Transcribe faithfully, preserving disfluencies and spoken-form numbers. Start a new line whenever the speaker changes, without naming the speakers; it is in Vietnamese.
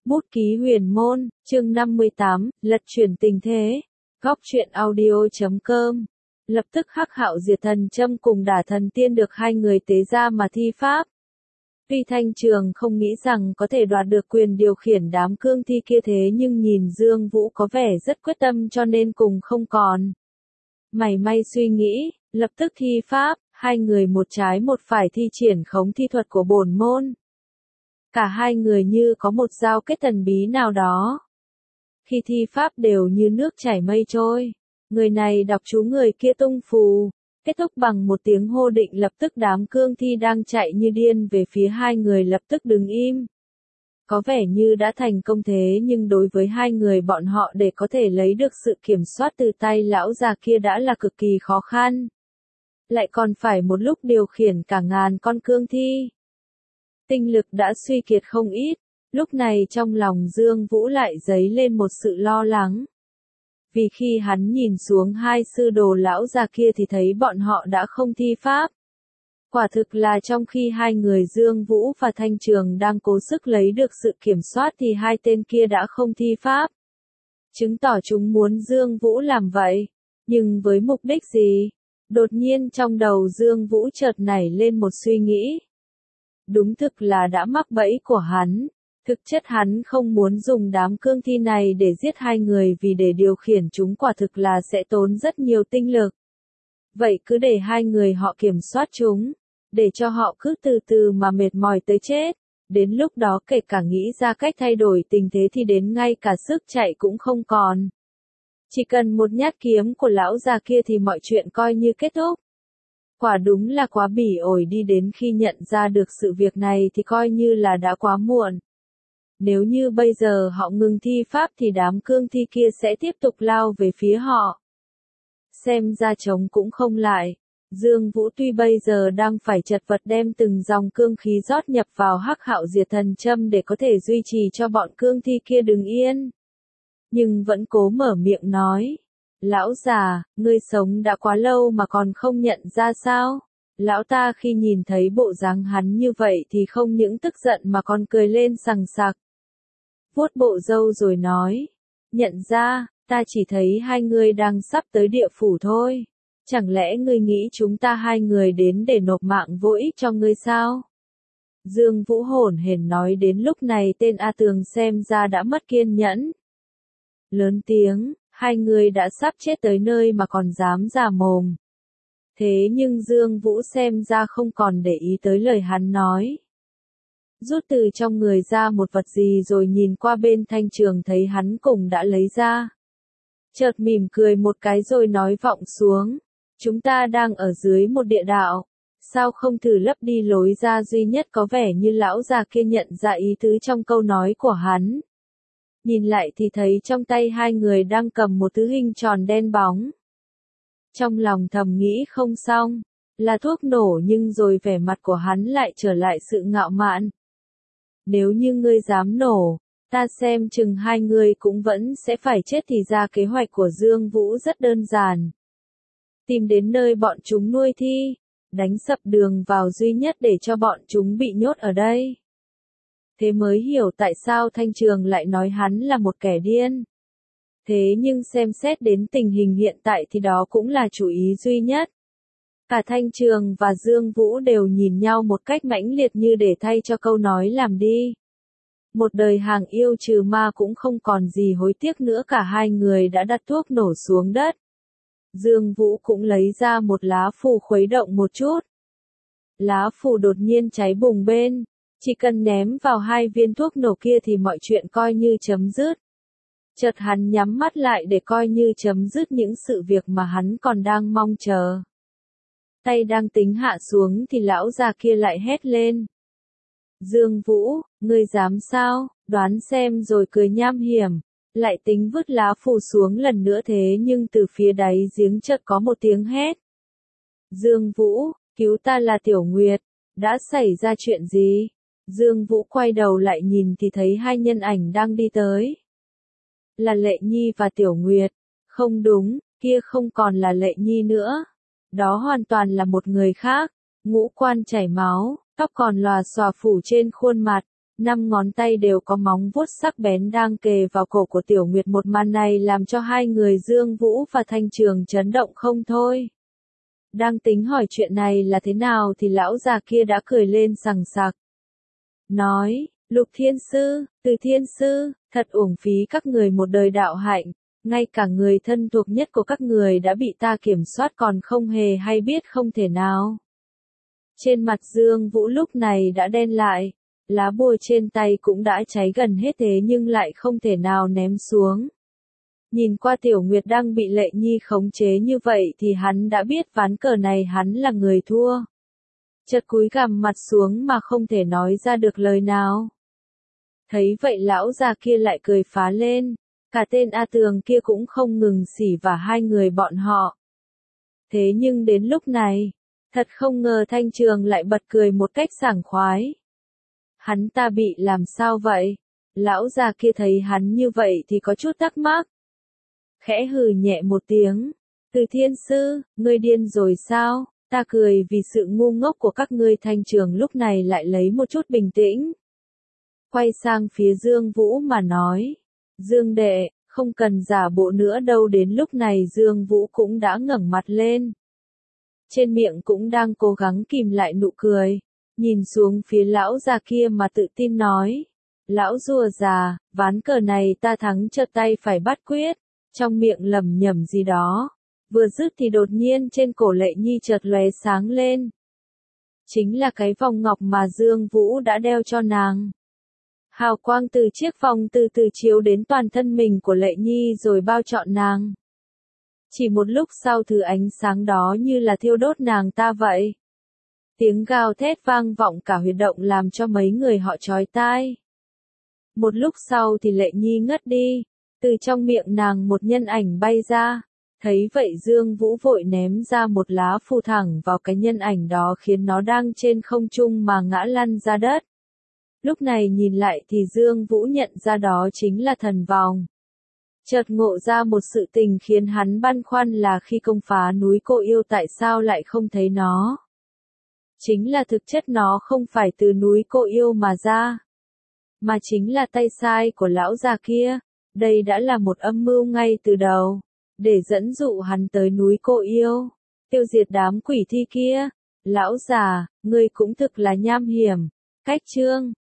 Bút ký huyền môn, chương năm mươi tám, lật chuyển tình thế. Góc truyện audio chấm com. Lập tức Hắc Hạo diệt thần châm cùng Đả Thần Tiên được hai người tế ra mà thi pháp. Tuy Thanh Trường không nghĩ rằng có thể đoạt được quyền điều khiển đám cương thi kia, thế nhưng nhìn Dương Vũ có vẻ rất quyết tâm cho nên cùng không còn mảy may suy nghĩ, lập tức thi pháp, hai người một trái một phải thi triển khống thi thuật của bổn môn. Cả hai người như có một giao kết thần bí nào đó. Khi thi pháp đều như nước chảy mây trôi. Người này đọc chú, người kia tung phù. Kết thúc bằng một tiếng hô định, lập tức đám cương thi đang chạy như điên về phía hai người lập tức đứng im. Có vẻ như đã thành công, thế nhưng đối với hai người bọn họ để có thể lấy được sự kiểm soát từ tay lão già kia đã là cực kỳ khó khăn. Lại còn phải một lúc điều khiển cả ngàn con cương thi. Tinh lực đã suy kiệt không ít, lúc này trong lòng Dương Vũ lại dấy lên một sự lo lắng. Vì khi hắn nhìn xuống hai sư đồ lão già kia thì thấy bọn họ đã không thi pháp. Quả thực là trong khi hai người Dương Vũ và Thanh Trường đang cố sức lấy được sự kiểm soát thì hai tên kia đã không thi pháp. Chứng tỏ chúng muốn Dương Vũ làm vậy. Nhưng với mục đích gì? Đột nhiên trong đầu Dương Vũ chợt nảy lên một suy nghĩ. Đúng thực là đã mắc bẫy của hắn. Thực chất hắn không muốn dùng đám cương thi này để giết hai người, vì để điều khiển chúng quả thực là sẽ tốn rất nhiều tinh lực. Vậy cứ để hai người họ kiểm soát chúng, để cho họ cứ từ từ mà mệt mỏi tới chết. Đến lúc đó kể cả nghĩ ra cách thay đổi tình thế thì đến ngay cả sức chạy cũng không còn. Chỉ cần một nhát kiếm của lão già kia thì mọi chuyện coi như kết thúc. Quả đúng là quá bỉ ổi đi, đến khi nhận ra được sự việc này thì coi như là đã quá muộn. Nếu như bây giờ họ ngừng thi pháp thì đám cương thi kia sẽ tiếp tục lao về phía họ. Xem ra chống cũng không lại. Dương Vũ tuy bây giờ đang phải chật vật đem từng dòng cương khí rót nhập vào Hắc Hạo diệt thần châm để có thể duy trì cho bọn cương thi kia đứng yên. Nhưng vẫn cố mở miệng nói. Lão già, ngươi sống đã quá lâu mà còn không nhận ra sao? Lão ta khi nhìn thấy bộ dáng hắn như vậy thì không những tức giận mà còn cười lên sằng sặc. Vuốt bộ râu rồi nói. Nhận ra, ta chỉ thấy hai người đang sắp tới địa phủ thôi. Chẳng lẽ ngươi nghĩ chúng ta hai người đến để nộp mạng vô ích cho ngươi sao? Dương Vũ hổn hển nói. Đến lúc này tên A Tường xem ra đã mất kiên nhẫn. Lớn tiếng, hai người đã sắp chết tới nơi mà còn dám già mồm. Thế nhưng Dương Vũ xem ra không còn để ý tới lời hắn nói. Rút từ trong người ra một vật gì rồi nhìn qua bên Thanh Trường thấy hắn cùng đã lấy ra. Chợt mỉm cười một cái rồi nói vọng xuống. Chúng ta đang ở dưới một địa đạo. Sao không thử lấp đi lối ra duy nhất? Có vẻ như lão già kia nhận ra ý tứ trong câu nói của hắn. Nhìn lại thì thấy trong tay hai người đang cầm một thứ hình tròn đen bóng. Trong lòng thầm nghĩ không xong, là thuốc nổ, nhưng rồi vẻ mặt của hắn lại trở lại sự ngạo mạn. Nếu như ngươi dám nổ, ta xem chừng hai người cũng vẫn sẽ phải chết. Thì ra kế hoạch của Dương Vũ rất đơn giản. Tìm đến nơi bọn chúng nuôi thi, đánh sập đường vào duy nhất để cho bọn chúng bị nhốt ở đây. Thế mới hiểu tại sao Thanh Trường lại nói hắn là một kẻ điên. Thế nhưng xem xét đến tình hình hiện tại thì đó cũng là chủ ý duy nhất. Cả Thanh Trường và Dương Vũ đều nhìn nhau một cách mãnh liệt như để thay cho câu nói làm đi. Một đời hàng yêu trừ ma cũng không còn gì hối tiếc nữa. Cả hai người đã đặt thuốc nổ xuống đất. Dương Vũ cũng lấy ra một lá phù khuấy động một chút. Lá phù đột nhiên cháy bùng bên. Chỉ cần ném vào hai viên thuốc nổ kia thì mọi chuyện coi như chấm dứt. Chợt hắn nhắm mắt lại để coi như chấm dứt những sự việc mà hắn còn đang mong chờ. Tay đang tính hạ xuống thì lão già kia lại hét lên. Dương Vũ, ngươi dám sao? Đoán xem rồi cười nham hiểm. Lại tính vứt lá phù xuống lần nữa, thế nhưng từ phía đáy giếng chợt có một tiếng hét. Dương Vũ, cứu ta, là Tiểu Nguyệt. Đã xảy ra chuyện gì? Dương Vũ quay đầu lại nhìn thì thấy hai nhân ảnh đang đi tới. Là Lệ Nhi và Tiểu Nguyệt. Không đúng, kia không còn là Lệ Nhi nữa. Đó hoàn toàn là một người khác. Ngũ quan chảy máu, tóc còn lòa xòa phủ trên khuôn mặt. năm ngón tay đều có móng vuốt sắc bén đang kề vào cổ của Tiểu Nguyệt. Một màn này làm cho hai người Dương Vũ và Thanh Trường chấn động không thôi. Đang tính hỏi chuyện này là thế nào thì lão già kia đã cười lên sằng sặc. Nói, Lục Thiên Sư, Từ Thiên Sư, thật uổng phí các người một đời đạo hạnh, ngay cả người thân thuộc nhất của các người đã bị ta kiểm soát còn không hề hay biết không thể nào. Trên mặt Dương Vũ lúc này đã đen lại, lá bùa trên tay cũng đã cháy gần hết thế nhưng lại không thể nào ném xuống. Nhìn qua Tiểu Nguyệt đang bị Lệ Nhi khống chế như vậy thì hắn đã biết ván cờ này hắn là người thua. Chợt cúi gằm mặt xuống mà không thể nói ra được lời nào. Thấy vậy lão già kia lại cười phá lên, cả tên A Tường kia cũng không ngừng xỉ vả hai người bọn họ. Thế nhưng đến lúc này, thật không ngờ Thanh Trường lại bật cười một cách sảng khoái. Hắn ta bị làm sao vậy? Lão già kia thấy hắn như vậy thì có chút thắc mắc. Khẽ hừ nhẹ một tiếng, Từ Thiên Sư, ngươi điên rồi sao? Ta cười vì sự ngu ngốc của các ngươi. Thanh Trường lúc này lại lấy một chút bình tĩnh. Quay sang phía Dương Vũ mà nói, Dương đệ, không cần giả bộ nữa đâu. Đến lúc này Dương Vũ cũng đã ngẩng mặt lên. Trên miệng cũng đang cố gắng kìm lại nụ cười, nhìn xuống phía lão già kia mà tự tin nói, lão rùa già, ván cờ này ta thắng chợt tay phải bắt quyết, trong miệng lẩm nhẩm gì đó. Vừa dứt thì đột nhiên trên cổ Lệ Nhi chợt lóe sáng lên. Chính là cái vòng ngọc mà Dương Vũ đã đeo cho nàng. Hào quang từ chiếc vòng từ từ chiếu đến toàn thân mình của Lệ Nhi rồi bao trọn nàng. Chỉ một lúc sau thứ ánh sáng đó như là thiêu đốt nàng ta vậy. Tiếng gào thét vang vọng cả huyệt động làm cho mấy người họ chói tai. Một lúc sau thì Lệ Nhi ngất đi, từ trong miệng nàng một nhân ảnh bay ra. Thấy vậy Dương Vũ vội ném ra một lá phù thẳng vào cái nhân ảnh đó khiến nó đang trên không trung mà ngã lăn ra đất. Lúc này nhìn lại thì Dương Vũ nhận ra đó chính là thần vòng. Chợt ngộ ra một sự tình khiến hắn băn khoăn là khi công phá núi Cô Yêu tại sao lại không thấy nó. Chính là thực chất nó không phải từ núi Cô Yêu mà ra, mà chính là tay sai của lão già kia. Đây đã là một âm mưu ngay từ đầu, để dẫn dụ hắn tới núi Cô Yêu, tiêu diệt đám quỷ thi kia. Lão già, ngươi cũng thực là nham hiểm. Cách chương